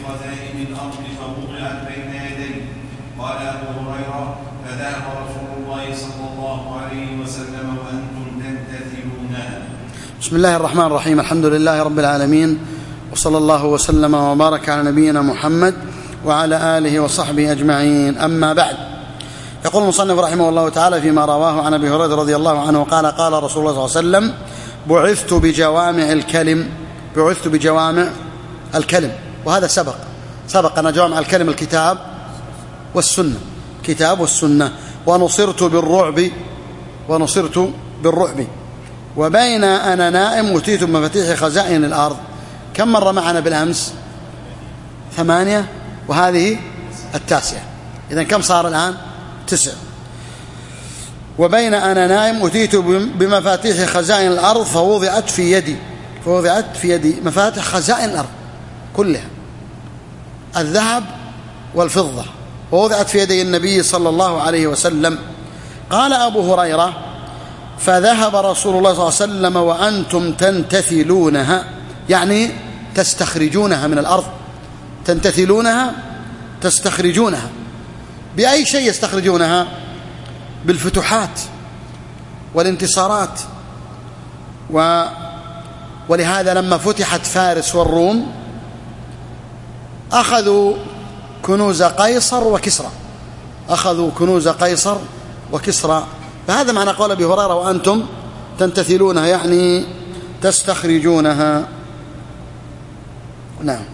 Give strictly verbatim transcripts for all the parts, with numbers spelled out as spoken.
خزائن الأرض فوضعت بين يديه. قال أبو هريرة: فذهب رسول الله صلى الله عليه وسلم وأنتم تمتثلونها. بسم الله الرحمن الرحيم. الحمد لله رب العالمين، وصلى الله وسلم وبارك على نبينا محمد وعلى آله وصحبه أجمعين. أما بعد، يقول المصنف رحمه الله تعالى فيما رواه عن أبي هريرة رضي الله عنه قال: قال رسول الله صلى الله عليه وسلم: بعثت بجوامع الكلم بعثت بجوامع الكلم. وهذا سبق سبق أن جوامع الكلم الكتاب والسنة كتاب والسنة. ونصرت بالرعب ونصرت بالرعب وبين أنا نائم أتيت بمفاتيح خزائن الأرض. كم مرة معنا بالأمس؟ ثمانية، وهذه التاسعة. إذن كم صار الآن؟ تسع. وبين أنا نائم أتيت بمفاتيح خزائن الأرض فوضعت في يدي فوضعت في يدي مفاتيح خزائن الأرض كلها، الذهب والفضة، ووضعت في يدي النبي صلى الله عليه وسلم. قال أبو هريرة: فذهب رسول الله صلى الله عليه وسلم وأنتم تنتثلونها، يعني تستخرجونها من الأرض. تنتثلونها تستخرجونها. بأي شيء يستخرجونها؟ بالفتوحات والانتصارات. و ولهذا لما فتحت فارس والروم أخذوا كنوز قيصر وكسرى أخذوا كنوز قيصر وكسرى. فهذا معنى قول أبي هريرة: وأنتم تنتثلونها، يعني تستخرجونها. نعم.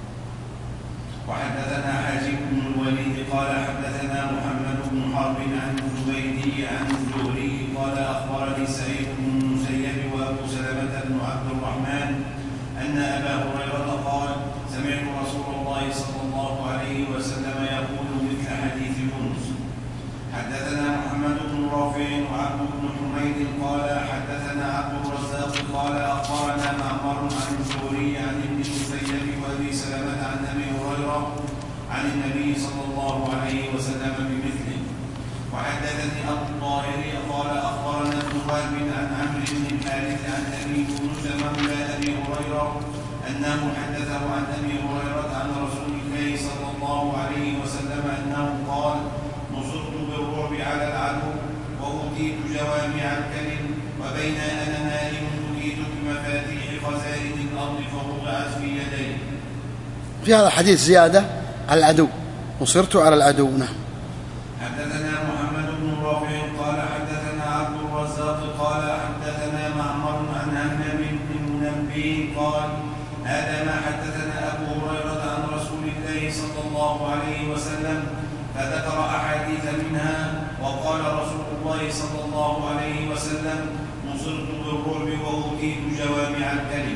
وحدثنا حاجب بن الوليد قال حدثنا محمد بن حرب عن الزبيدي عن الزهري قال أخبرني سعيد بن المسيب وأبو سلمة بن عبد الرحمن أن أبا هريرة قال: سمعت رسول الله صلى الله عليه وسلم يقول مثل حديث يونس. حدثنا محمد بن رافع وعبد بن حميد قال حدثنا عبد الرزاق قال أخبرنا معمر عن الزهري عن ابن المسيب وأبي سلمة عن أبي هريرة عن النبي صلى الله عليه وسلم بمثله. وحدثني أبو الطاهر قال أخبرنا ابن وهب عن عمرو بن الحارث عن أبي يونس مولى أبي هريرة أنه حدثه عن أبي هريرة عن رسول الله صلى الله عليه وسلم أنه قال: نصرت بالرعب على العدو وأوتيت جوامع الكلم وبين أنا نائم أوتيت بمفاتيح خزائن الأرض فوضعت في يدي. في هذا الحديث زيادة على العدو، نصرت على العدو. نعم. حدثنا محمد بن رافع قال حدثنا عبد الرزاق قال حدثنا معمر عن همام بن منبه قال: هذا ما حدثنا أبو هريرة عن رسول الله صلى الله عليه وسلم، فذكر أحاديث منها وقال رسول الله صلى الله عليه وسلم: نصرت بالرعب وأوتيت جوامع الكلم.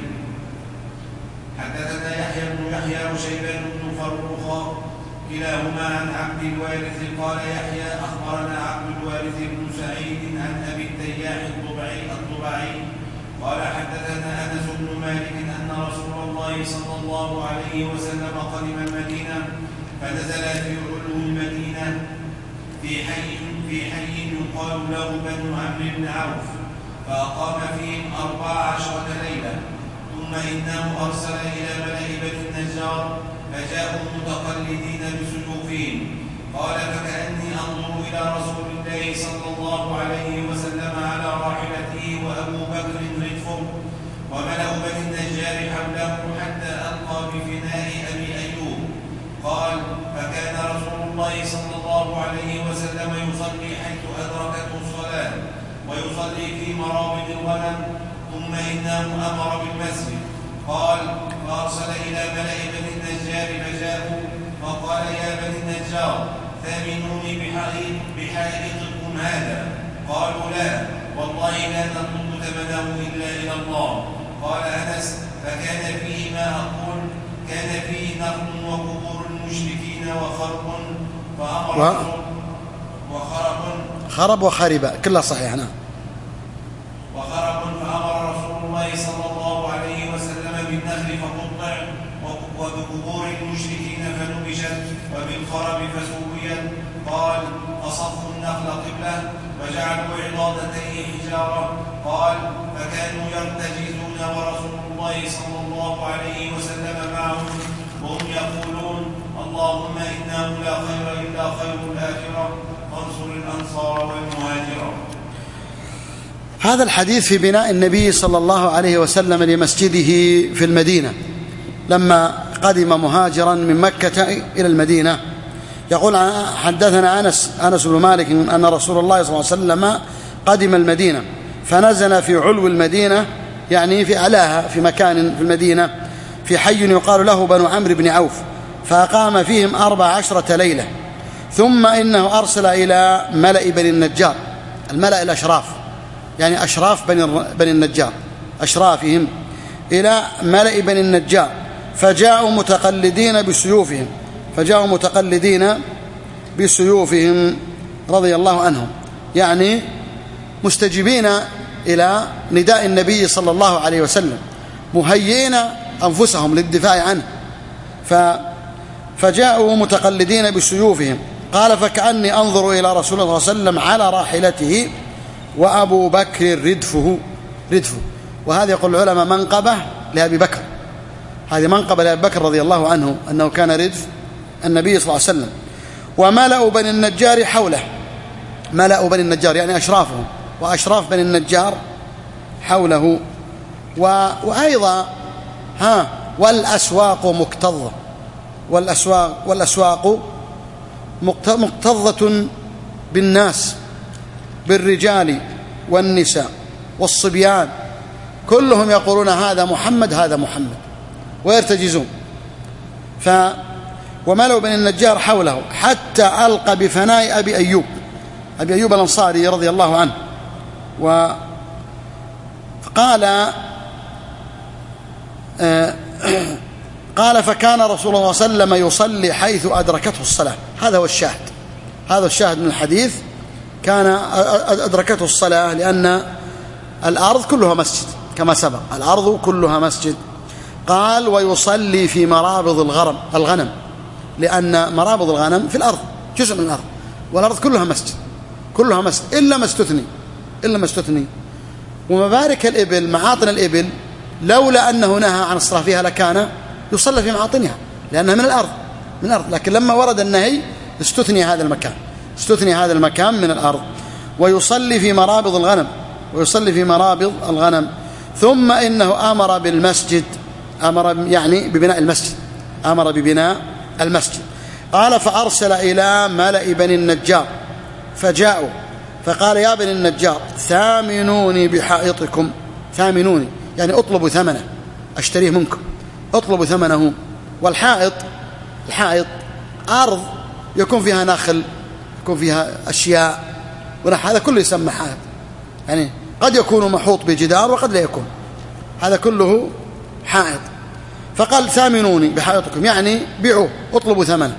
حدثنا يحيى بن يحيى وشيبان بن فروخ كلاهما عن عبد الوارث قال يحيى أخبرنا عبد الوارث بن سعيد عن أبي التياح الضبعي الضبعي قال حدثنا أنس بن مالك أن رسول الله صلى الله عليه وسلم قدم المدينة فنزل في علو المدينة في حي في حي يقال له بنو عمرو بن عوف، فأقام فيهم أربع عشرة ليلة، ثم إنه أرسل إلى ملأ بني النجار فجاءوا متقلدين بسيوفهم. قال: فكأني أنظر إلى رسول الله صلى الله عليه وسلم على راحلته وأبو بكر ردفه وملأ بني النجار حوله حتى ألقى بفناء أبي أيوب. قال: فكان رسول الله صلى الله عليه وسلم يصلي حيث أدركته الصلاة ويصلي في مرابض الغنم، ثم إنه أمر بالمسجد. قال: فأرسل إلى ملأ بني النجار فجاءوا فقال: يا بني النجار ثامنوني بحائط بحائطكم هذا. قالوا: لا والله لا نطلب ثمنه إلا إلى الله. قال أنس: فكان فيه ما أقول، كان فيه نخل وقبور المشركين وخرب فأمر و... وخرب خرب وخرب كلها صحيح. نعم. وخرب فأمر رسول الله صلى الله عليه وسلم بالنخل فقطع وبقبور المشركين فنبشت وبالخرب فسويت. قال: فصفوا النخل قبلة وجعلوا عضادتيه حجارة. قال: فكانوا يرتجزون ورسول الله صلى الله عليه وسلم معهم وهم يقولون والأنصار والمهاجر. هذا الحديث في بناء النبي صلى الله عليه وسلم لمسجده في المدينة لما قدم مهاجرا من مكة إلى المدينة. يقول حدثنا أنس أنس بن مالك أن رسول الله صلى الله عليه وسلم قدم المدينة فنزل في علو المدينة، يعني في أعلاها، في مكان في المدينة في حي يقال له بنو عمرو بن عوف، فأقام فيهم أربع عشرة ليلة. ثم إنه أرسل إلى ملأ بني النجار، الملأ الأشراف، يعني أشراف بني النجار، أشرافهم، إلى ملأ بني النجار، فجاءوا متقلدين بسيوفهم فجاءوا متقلدين بسيوفهم رضي الله عنهم، يعني مستجيبين إلى نداء النبي صلى الله عليه وسلم، مهيئين أنفسهم للدفاع عنه، فجاءوا متقلدين بسيوفهم. قال فكأني أنظر إلى رسول الله صلى الله عليه وسلم على راحلته وأبو بكر ردفه ردفه وهذا يقول العلماء منقبة لأبي بكر، هذه منقبة لأبي بكر رضي الله عنه أنه كان ردف النبي صلى الله عليه وسلم. وملأ بني النجار حوله، ملأ بني النجار يعني أشرافهم وأشراف بني النجار حوله. و... وأيضا ها والأسواق مكتظة، والأسواق, والأسواق مكتظة بالناس، بالرجال والنساء والصبيان، كلهم يقولون هذا محمد هذا محمد ويرتجزون. ف وملأوا بني النجار حوله حتى ألقى بفناء أبي أيوب أبي أيوب الأنصاري رضي الله عنه. وقال آه قال فكان رسول الله صلى الله عليه وسلم يصلي حيث أدركته الصلاة. هذا هو الشاهد، هذا الشاهد من الحديث، كان أدركته الصلاة لأن الأرض كلها مسجد كما سبق، الأرض كلها مسجد. قال ويصلي في مرابض الغرم الغنم، لأن مرابض الغنم في الأرض، جزء من الأرض، والأرض كلها مسجد كلها مسجد إلا ما استثني إلا ما استثني ومبارك الإبل، معاطن الإبل، لولا أنه نهى عن الصلاة فيها لكان يصلى في معاطنها لأنها من الأرض من الأرض لكن لما ورد النهي استثني هذا المكان استثني هذا المكان من الأرض. ويصلي في مرابض الغنم ويصلي في مرابض الغنم. ثم إنه أمر بالمسجد، أمر يعني ببناء المسجد، أمر ببناء المسجد. قال فأرسل إلى ملأ بني النجار فجاءوا فقال يا بني النجار ثامنوني بحائطكم، ثامنوني يعني اطلبوا ثمنه، أشتريه منكم، اطلبوا ثمنه. والحائط الحائط أرض يكون فيها نخل، يكون فيها أشياء ونحو، هذا كله يسمى حائط، يعني قد يكون محوط بجدار وقد لا يكون، هذا كله حائط. فقال ثامنوني بحائطكم يعني بيعوه، اطلبوا ثمنه.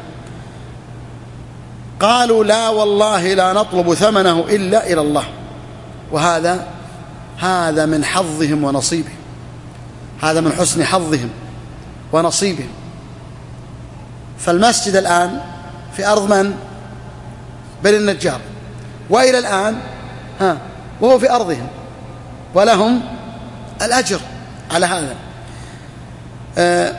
قالوا لا والله لا نطلب ثمنه إلا إلى الله. وهذا هذا من حظهم ونصيبهم، هذا من حسن حظهم ونصيبهم. فالمسجد الآن في أرض من؟ بني النجار، وإلى الآن ها وهو في أرضهم ولهم الأجر على هذا. آه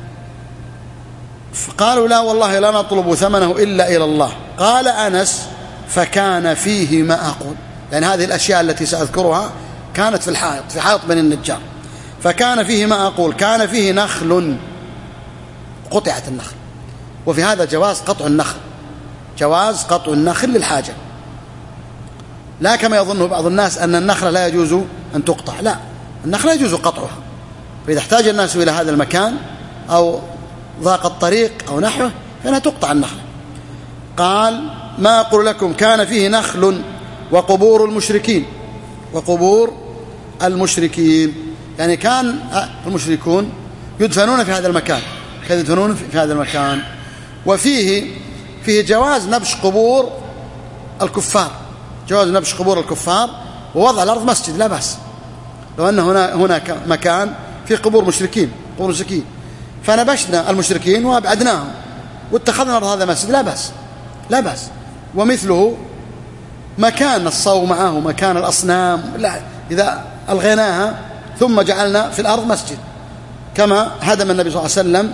فقالوا لا والله لا نطلب ثمنه إلا إلى الله. قال أنس فكان فيه ما أقول، يعني هذه الأشياء التي سأذكرها كانت في الحائط، في حائط بني النجار. فكان فيه ما أقول، كان فيه نخل، قطعت النخل، وفي هذا جواز قطع النخل، جواز قطع النخل للحاجة، لا كما يظنه بعض الناس أن النخل لا يجوز أن تقطع، لا، النخل لا يجوز قطعها، فإذا احتاج الناس إلى هذا المكان أو ضاق الطريق أو نحوه فإنها تقطع النخل. قال ما أقول لكم كان فيه نخل وقبور المشركين، وقبور المشركين يعني كان المشركون يدفنون في هذا المكان، كانوا يدفنون في هذا المكان. وفيه فيه جواز نبش قبور الكفار، جواز نبش قبور الكفار ووضع الأرض مسجد لا بأس، لو أن هنا هناك مكان في قبور مشركين، قبور مشركين فنبشنا المشركين وأبعدناهم واتخذنا الأرض هذا مسجد لا بأس لا بأس. ومثله مكان الصو معه مكان الأصنام، لا إذا ألغيناها ثم جعلنا في الأرض مسجد، كما هدم النبي صلى الله عليه وسلم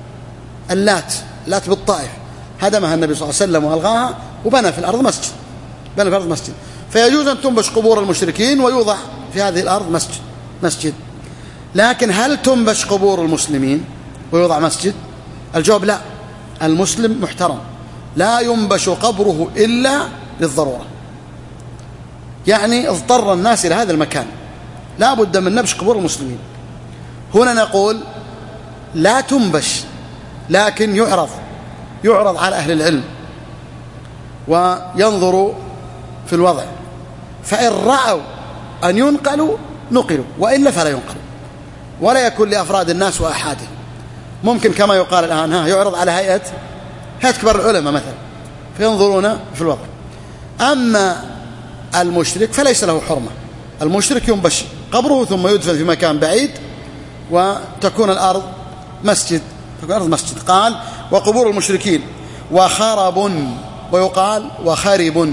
اللات اللات بالطائف، هدمها النبي صلى الله عليه وسلم وألغاها وبنى في الأرض مسجد، بنى في الأرض مسجد، فيجوز أن تنبش قبور المشركين ويوضع في هذه الأرض مسجد مسجد. لكن هل تنبش قبور المسلمين ويوضع مسجد؟ الجواب لا، المسلم محترم، لا ينبش قبره إلا للضرورة، يعني اضطر الناس إلى هذا المكان لا بد من نبش قبور المسلمين. هنا نقول لا تنبش، لكن يعرض يعرض على أهل العلم وينظروا في الوضع، فإن رأوا أن ينقلوا نقلوا، وإلا فلا ينقلوا، ولا يكون لأفراد الناس وأحادهم. ممكن كما يقال الآن ها يعرض على هيئة هيئة كبار العلماء مثلا فينظرون في الوضع. أما المشرك فليس له حرمة، المشرك ينبش قبره ثم يدفن في مكان بعيد وتكون الأرض مسجد، تكون الأرض مسجد. قال وقبور المشركين وخرب، ويقال وخرب،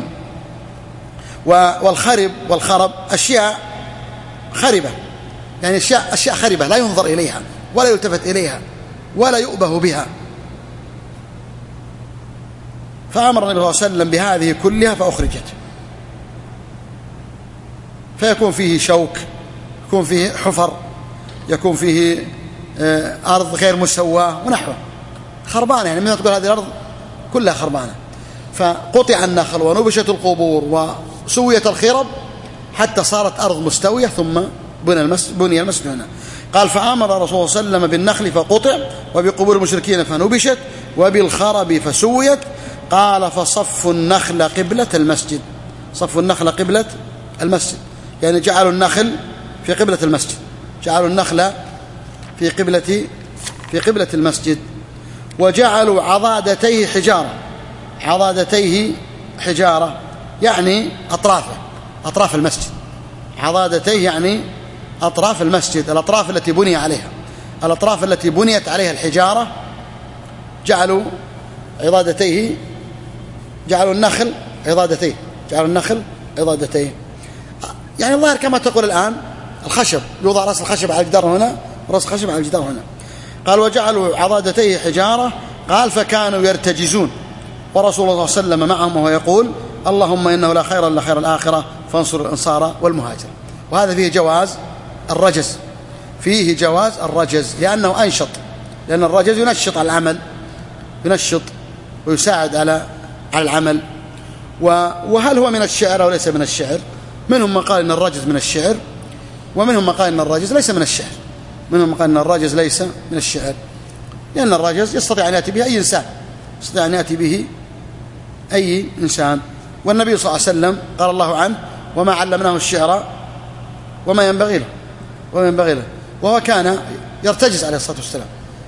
والخرب والخرب أشياء خربة، يعني أشياء, أشياء خربة لا ينظر إليها ولا يلتفت إليها ولا يؤبه بها. فأمر النبي صلى الله عليه وسلم بهذه كلها فأخرجت، فيكون فيه شوك، يكون فيه حفر، يكون فيه أرض غير مسواة ونحوه، خربانة، يعني من تقول هذه الأرض كلها خربانة. فقطع النخل ونبشت القبور وسويت الخرب حتى صارت أرض مستوية، ثم بني المسجد, بني المسجد هنا. قال فأمر الرسول صلى الله عليه وسلم بالنخل فقطع، وبقبور المشركين فنبشت، وبالخرب فسويت. قال فصفوا النخل قبلة المسجد، صفوا النخل قبلة المسجد، يعني جعلوا النخل في قبلة المسجد، جعلوا النخل في قبلة في قبلة المسجد. وجعلوا عضادتيه حجارة، عضادتيه حجارة يعني أطرافه، أطراف المسجد، عضادتيه يعني أطراف المسجد، الأطراف التي بني عليها، الأطراف التي بنيت عليها الحجارة. جعلوا عضادتيه، جعلوا النخل عضادتيه، جعلوا النخل عضادتيه، يعني الظاهر كما تقول الآن الخشب، يوضع رأس الخشب على الجدار هنا، رأس الخشب على الجدار هنا. قال وجعلوا عضادتيه حجارة. قال فكانوا يرتجزون ورسول الله صلى الله عليه وسلم معهم وهو يقول اللهم إنه لا خير إلا خير الآخرة فانصر الأنصار والمهاجر. وهذا فيه جواز الرجز، فيه جواز الرجز لأنه أنشط، لأن الرجز ينشط على العمل، ينشط ويساعد على على العمل. وهل هو من الشعر أو ليس من الشعر؟ منهم من قال إن الرجز من الشعر، ومنهم من قال إن الرجز ليس من الشعر، منهم من قال إن الرجز ليس من الشعر، لأن الرجز يستطيع أن يأتي به أي إنسان، يستطيع أن يأتي به أي إنسان. والنبي صلى الله عليه وسلم قال الله عنه وما علمناه الشعر وما ينبغي له وما ينبغي له، وهو كان يرتجز عليه الصلاة والسلام،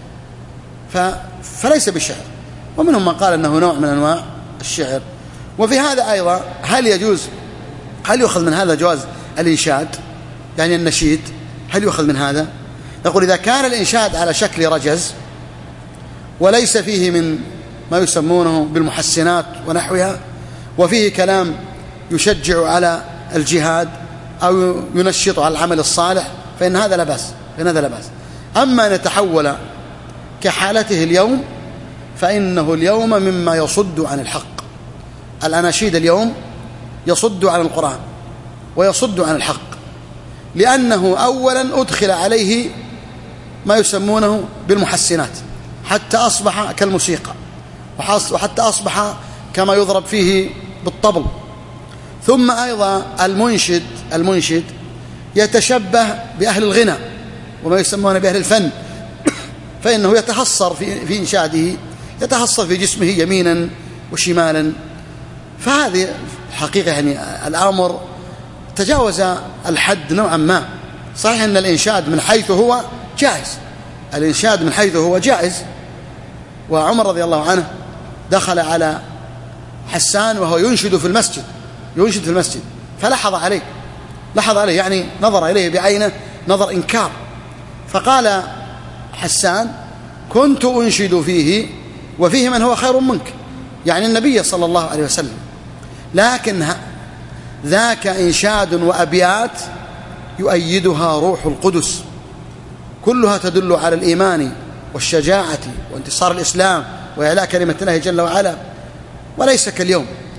فليس بالشعر. ومنهم من قال أنه نوع من أنواع الشعر. وفي هذا أيضا هل يجوز، هل يؤخذ من هذا جواز الإنشاد، يعني النشيد، هل يؤخذ من هذا؟ نقول إذا كان الإنشاد على شكل رجز وليس فيه من ما يسمونه بالمحسنات ونحوها، وفيه كلام يشجع على الجهاد أو ينشط على العمل الصالح، فإن هذا لا بأس، فإن هذا لا بأس. أما أن يتحول كحالته اليوم فإنه اليوم مما يصد عن الحق. الأناشيد اليوم يصد عن القرآن ويصد عن الحق، لأنه أولا أدخل عليه ما يسمونه بالمحسنات حتى أصبح كالموسيقى، وحتى أصبح كما يضرب فيه بالطبل. ثم أيضا المنشد المنشد يتشبه بأهل الغنى وما يسمونه بأهل الفن، فإنه يتحصر في, في إنشاده، يتحصر في جسمه يمينا وشمالا. فهذه الحقيقة يعني الأمر تجاوز الحد نوعا ما. صحيح أن الإنشاد من حيث هو جائز، الإنشاد من حيث هو جائز. وعمر رضي الله عنه دخل على حسان وهو ينشد في المسجد، ينشد في المسجد، فلحظ عليه، لحظ عليه يعني نظر إليه بعينه نظر إنكار، فقال حسان كنت أنشد فيه وفيه من هو خير منك، يعني النبي صلى الله عليه وسلم، لكن ذاك إنشاد وأبيات يؤيدها روح القدس، كلها تدل على الإيمان والشجاعة وانتصار الإسلام وإعلاء كلمة الله جل وعلا، وليس كاليوم.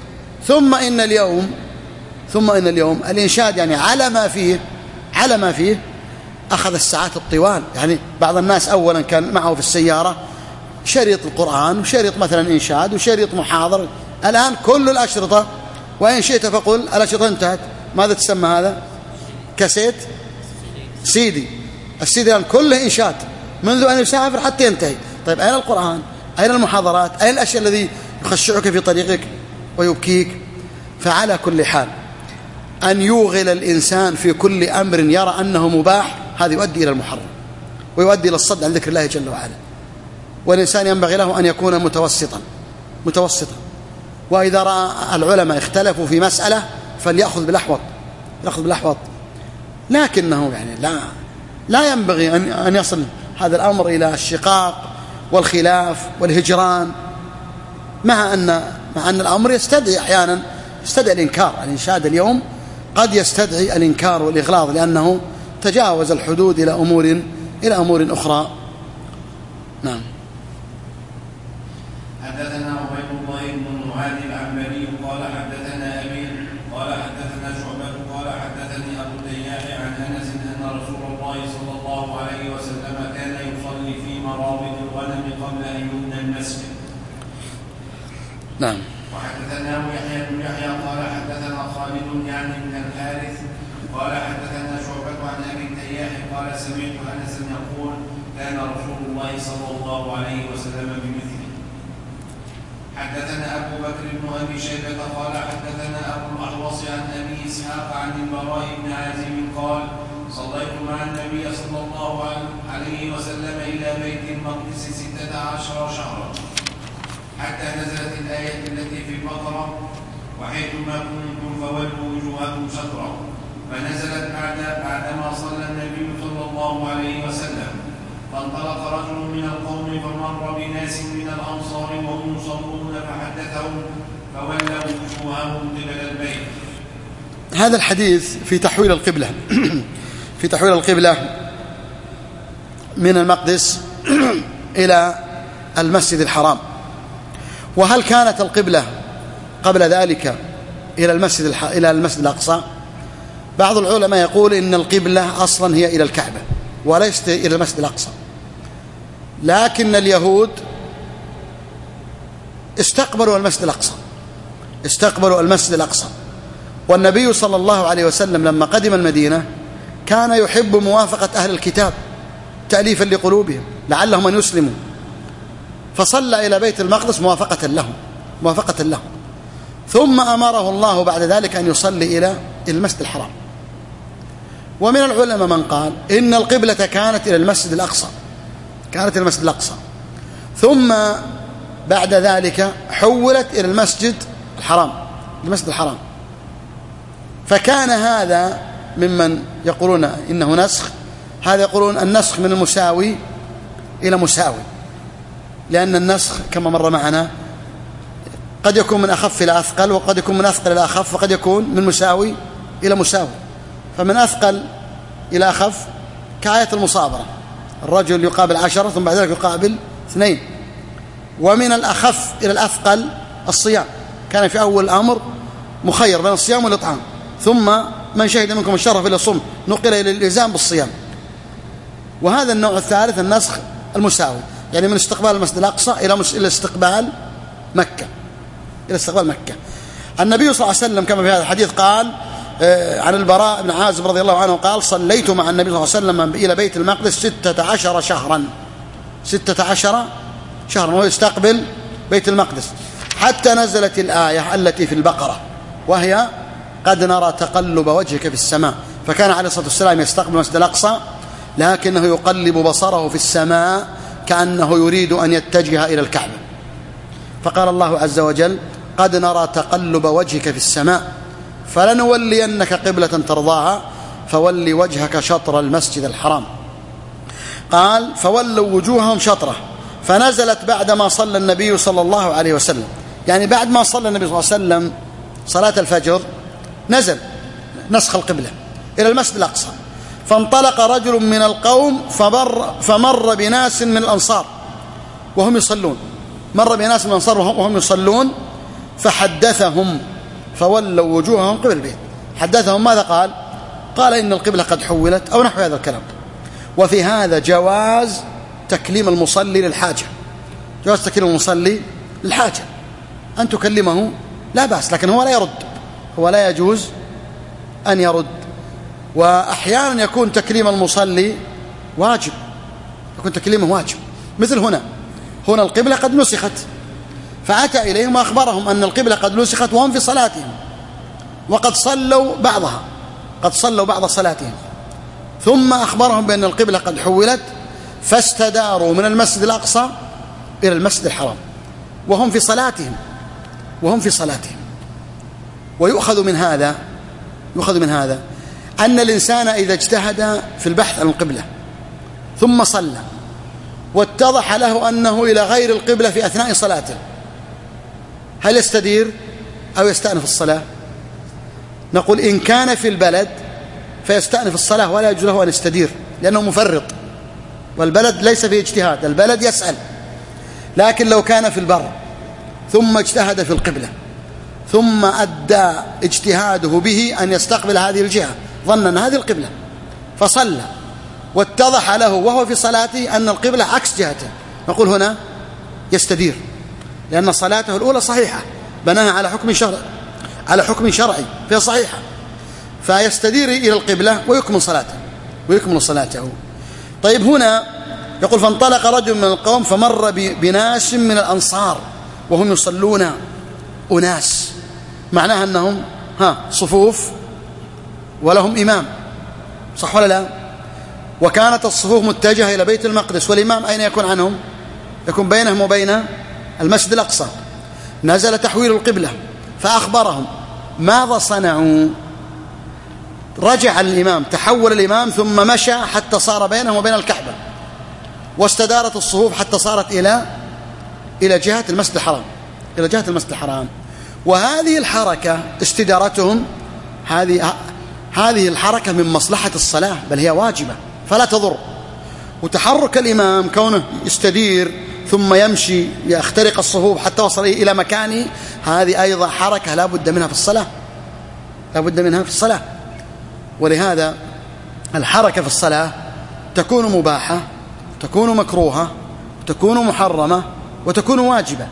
ثم إن اليوم ثم إن اليوم الإنشاد يعني على ما فيه على ما فيه أخذ الساعات الطوال. يعني بعض الناس أولا كان معه في السيارة شريط القرآن وشريط مثلا إنشاد وشريط محاضر، الآن كل الأشرطة، وإن شئت فقل الأشرطة انتهت، ماذا تسمى هذا؟ كاسيت، سيدي. السيدي الآن كله إنشاد منذ أن يسافر حتى ينتهي. طيب أين القرآن؟ أين المحاضرات؟ أين الأشياء الذي يخشعك في طريقك ويبكيك؟ فعلى كل حال أن يوغل الإنسان في كل أمر يرى أنه مباح، هذا يؤدي إلى المحرم ويؤدي إلى الصد عن ذكر الله جل وعلا. والإنسان ينبغي له أن يكون متوسطا متوسطا وإذا رأى العلماء اختلفوا في مسألة فليأخذ بالأحوط يأخذ بالأحوط لكنه يعني لا لا ينبغي أن أن يصل هذا الأمر إلى الشقاق والخلاف والهجران، مع أن مع أن الأمر يستدعي أحيانا يستدعي الإنكار. الإنشاد اليوم قد يستدعي الإنكار والإغلاظ لأنه تجاوز الحدود إلى أمور إلى أمور أخرى. نعم. حدثنا عبيد الله بن معاذ العنبري قال حدثنا أبي قال حدثنا شعبة قال حدثني أبو التياح عن أنس أن رسول الله صلى الله عليه وسلم كان يصلي في مرابض الغنم قبل أن يبنى المسجد. نعم. وحدثناه يحيى بن يحيى قال حدثنا خالد يعني بن الحارث قال حدثنا شعبة عن أبي التياح قال سمعت أنس يقول كان رسول الله صلى الله عليه وسلم بمثله. حدثنا أبو بكر بن أبي شيبة قال حدثنا أبو الأحوص عن أبي إسحاق عن البراء بن عازب قال صليت مع النبي صلى الله عليه وسلم إلى بيت المقدس ستة عشر شهرا حتى نزلت الآية التي في البقرة وحيثما كنتم فولوا وجوهكم شطرا، فنزلت بعد بعدما صلى النبي صلى الله عليه وسلم، فانطلق رجل من القوم فمر بناس من الأنصار وهم يصلون فحدثهم فولوا وجوههم قبل البيت. هذا الحديث في تحويل القبلة في تحويل القبلة من المقدس إلى المسجد الحرام. وهل كانت القبلة قبل ذلك إلى المسجد الح... إلى المسجد الأقصى؟ بعض العلماء يقول إن القبلة أصلا هي إلى الكعبة وليست إلى المسجد الأقصى، لكن اليهود استقبلوا المسجد الأقصى استقبلوا المسجد الأقصى والنبي صلى الله عليه وسلم لما قدم المدينة كان يحب موافقة أهل الكتاب تأليفا لقلوبهم لعلهم أن يسلموا، فصلى إلى بيت المقدس موافقة لهم موافقة لهم ثم أمره الله بعد ذلك أن يصلي إلى المسجد الحرام. ومن العلماء من قال إن القبلة كانت إلى المسجد الأقصى كانت إلى المسجد الأقصى ثم بعد ذلك حولت إلى المسجد الحرام المسجد الحرام فكان هذا ممن يقولون إنه نسخ. هذا يقولون النسخ من المساوي إلى مساوي، لأن النسخ كما مر معنا قد يكون من أخف إلى أثقل وقد يكون من أثقل إلى أخف وقد يكون من مساوي إلى مساوي. فمن أثقل إلى أخف كآية المصابرة، الرجل يقابل عشرة ثم بعد ذلك يقابل اثنين. ومن الأخف إلى الأثقل الصيام، كان في أول الأمر مخير بين الصيام والإطعام، ثم من شهد منكم الشهر فليصم نقل إلى الإلزام بالصيام. وهذا النوع الثالث النسخ المساوي، يعني من استقبال المسجد الأقصى إلى إلى استقبال مكة إلى استقبال مكة. النبي صلى الله عليه وسلم كما في هذا الحديث قال عن البراء بن عازب رضي الله عنه قال صليت مع النبي صلى الله عليه وسلم إلى بيت المقدس ستة عشر شهرا ستة عشر شهرا وهو يستقبل بيت المقدس حتى نزلت الآية التي في البقرة وهي قد نرى تقلب وجهك في السماء. فكان عليه الصلاة والسلام يستقبل المسجد الأقصى لكنه يقلب بصره في السماء كأنه يريد أن يتجه إلى الكعبة، فقال الله عز وجل قد نرى تقلب وجهك في السماء فلنولينك قبلة ترضاها فول وجهك شطر المسجد الحرام. قال فولوا وجوههم شطره، فنزلت بعدما صلى النبي صلى الله عليه وسلم، يعني بعد ما صلى النبي صلى الله عليه وسلم صلاة الفجر نزل نسخ القبلة إلى المسجد الأقصى، فانطلق رجل من القوم فمر, فمر بناس من الأنصار وهم يصلون مر بناس من الأنصار وهم يصلون فحدثهم فولوا وجوههم قبل البيت. حدثهم ماذا قال؟ قال إن القبلة قد حولت أو نحو هذا الكلام. وفي هذا جواز تكليم المصلي للحاجة، جواز تكليم المصلي للحاجة، أن تكلمه لا بأس، لكن هو لا يرد، هو لا يجوز أن يرد. وأحيانا يكون تكليم المصلي واجب، يكون تكليمه واجب، مثل هنا هنا القبلة قد نسخت، فأتى إليهم وأخبرهم أن القبلة قد نسخت وهم في صلاتهم، وقد صلوا بعضها، قد صلوا بعض صلاتهم، ثم أخبرهم بأن القبلة قد حولت، فاستداروا من المسجد الأقصى إلى المسجد الحرام وهم في صلاتهم وهم في صلاتهم. ويؤخذ من هذا يؤخذ من هذا أن الإنسان إذا اجتهد في البحث عن القبلة ثم صلى واتضح له أنه إلى غير القبلة في أثناء صلاته، هل يستدير أو يستأنف الصلاة؟ نقول إن كان في البلد فيستأنف الصلاة ولا يجوز له أن يستدير، لأنه مفرط، والبلد ليس فيه اجتهاد، البلد يسأل. لكن لو كان في البر ثم اجتهد في القبلة ثم أدى اجتهاده به أن يستقبل هذه الجهة، ظن أن هذه القبلة، فصلى واتضح له وهو في صلاته أن القبلة عكس جهته، نقول هنا يستدير، لأن صلاته الأولى صحيحة، بناها على حكم شرعي على حكم شرعي فهي صحيحة، فيستدير إلى القبلة ويكمل صلاته ويكمل صلاته. طيب هنا يقول فانطلق رجل من القوم فمر بناس من الأنصار وهم يصلون أناس، معناها أنهم ها صفوف ولهم إمام، صح ولا لا؟ وكانت الصفوف متجهة إلى بيت المقدس، والإمام أين يكون عنهم؟ يكون بينهم وبين المسجد الأقصى. نزل تحويل القبلة فأخبرهم ماذا صنعوا. رجع الإمام، تحول الإمام ثم مشى حتى صار بينهم وبين الكعبة، واستدارت الصفوف حتى صارت إلى إلى جهة المسجد الحرام إلى جهة المسجد الحرام. وهذه الحركة استدارتهم، هذه هذه الحركة من مصلحة الصلاة، بل هي واجبة فلا تضر. وتحرك الإمام كونه يستدير ثم يمشي يخترق الصفوف حتى وصل إلى مكانه، هذه أيضا حركة لا بد منها في الصلاة لا بد منها في الصلاة. ولهذا الحركة في الصلاة تكون مباحة، تكون مكروهة، تكون محرمة، وتكون واجبة.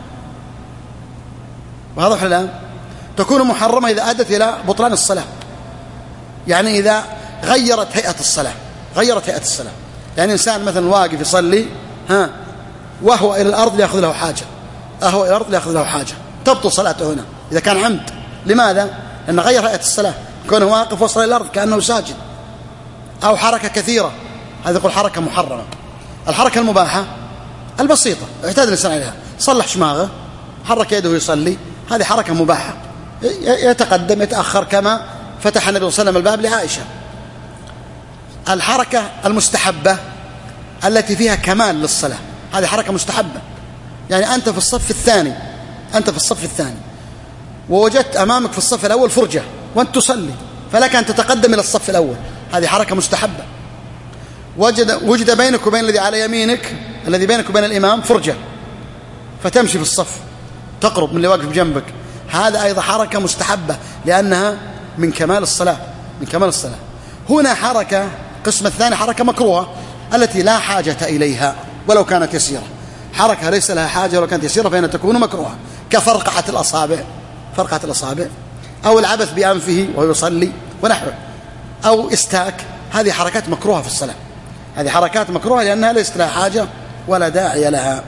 واضح ولا لا؟ تكون محرمة إذا أدت إلى بطلان الصلاة، يعني إذا غيرت هيئة الصلاة غيرت هيئة الصلاة يعني إنسان مثلا واقف يصلي ها وهو إلى الأرض ليأخذ له حاجة أهو إلى الأرض ليأخذ له حاجة، تبطل صلاته هنا إذا كان عمد. لماذا؟ لأنه غير هيئة الصلاة، كونه واقف وصل إلى الأرض كأنه ساجد، أو حركة كثيرة، هذا يقول حركة محرمة. الحركة المباحة البسيطة اعتاد الإنسان عليها، صلح شماغه، حرك يده يصلي، هذه حركة مباحة، يتقدم يتأخر كما فتح النبي صلى الله عليه وسلم الباب لعائشة. الحركة المستحبة التي فيها كمال للصلاة، هذه حركة مستحبة، يعني أنت في الصف الثاني أنت في الصف الثاني ووجدت أمامك في الصف الأول فرجة وأنت تصلي، فلك أن تتقدم إلى الصف الأول، هذه حركة مستحبة. وجد, وجد بينك وبين الذي على يمينك الذي بينك وبين الإمام فرجة، فتمشي في الصف تقرب من اللي واقف جنبك، هذا أيضا حركة مستحبة لأنها من كمال الصلاة من كمال الصلاة. هنا حركة قسم الثاني حركة مكروهة التي لا حاجة إليها ولو كانت يسيرة، حركة ليس لها حاجة ولو كانت يسيرة فإنها تكون مكروهة، كفرقعة الأصابع فرقعة الأصابع أو العبث بأنفه وهو يصلي ونحوه، أو استاك، هذه حركات مكروهة في الصلاة، هذه حركات مكروهة لأنها ليست لها حاجة ولا داعي لها.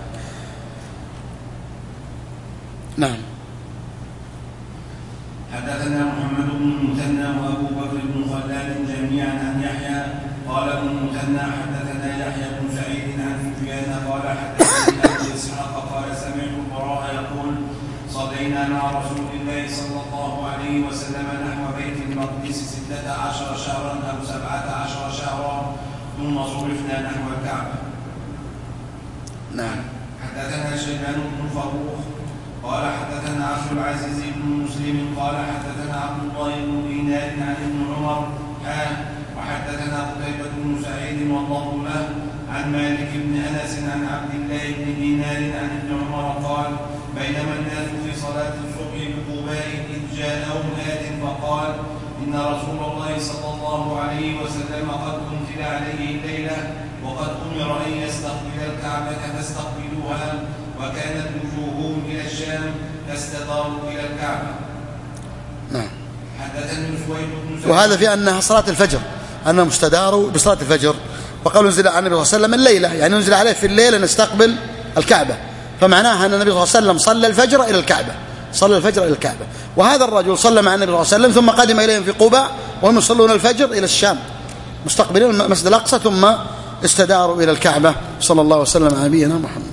نعم. حدثنا محمد بن المثنى وأبو بكر بن خلاد جميعا عن يحيى قال ابن المثنى حدثنا يحيى بن سعيد عن سفيان قال حدثني أبي إسحاق قال سمعت البراء يقول صلينا مع رسول الله صلى الله عليه وسلم نحو بيت المقدس ستة عشر شهرا أو سبعة عشر شهرا ثم صرفنا نحو الكعبة. نعم. حدثنا شيبان بن فروخ قال حدثنا عبد العزيز بن مسلم قال حدثنا عبد الله بن دينار عن ابن عمر حا وحدثنا قتيبة بن سعيد والله له عن مالك بن أنس عن عبد الله بن دينار عن ابن عمر قال بينما الناس في صلاة الصبح بقباء إذ جاءهم آت فقال إن رسول الله صلى الله عليه وسلم قد أنزل عليه الليلة وقد أمر أن يستقبل الكعبة فاستقبلوها وكانت وجوههم إلى الشام فاستداروا إلى الكعبة. نعم. حدثني سويد بن سعيد. وهذا في أنها صلاة الفجر، أنهم استداروا بصلاة الفجر، وقالوا انزل على النبي صلى الله عليه وسلم الليلة، يعني انزل عليه في الليل أن يستقبل الكعبة، فمعناها أن النبي صلى الله عليه وسلم صلى الفجر إلى الكعبة، صلى الفجر إلى الكعبة. وهذا الرجل صلى مع النبي صلى الله عليه وسلم ثم قدم إليهم في قباء وهم يصلون الفجر إلى الشام مستقبلين المسجد الأقصى، ثم استداروا إلى الكعبة. صلى الله وسلم على نبينا محمد.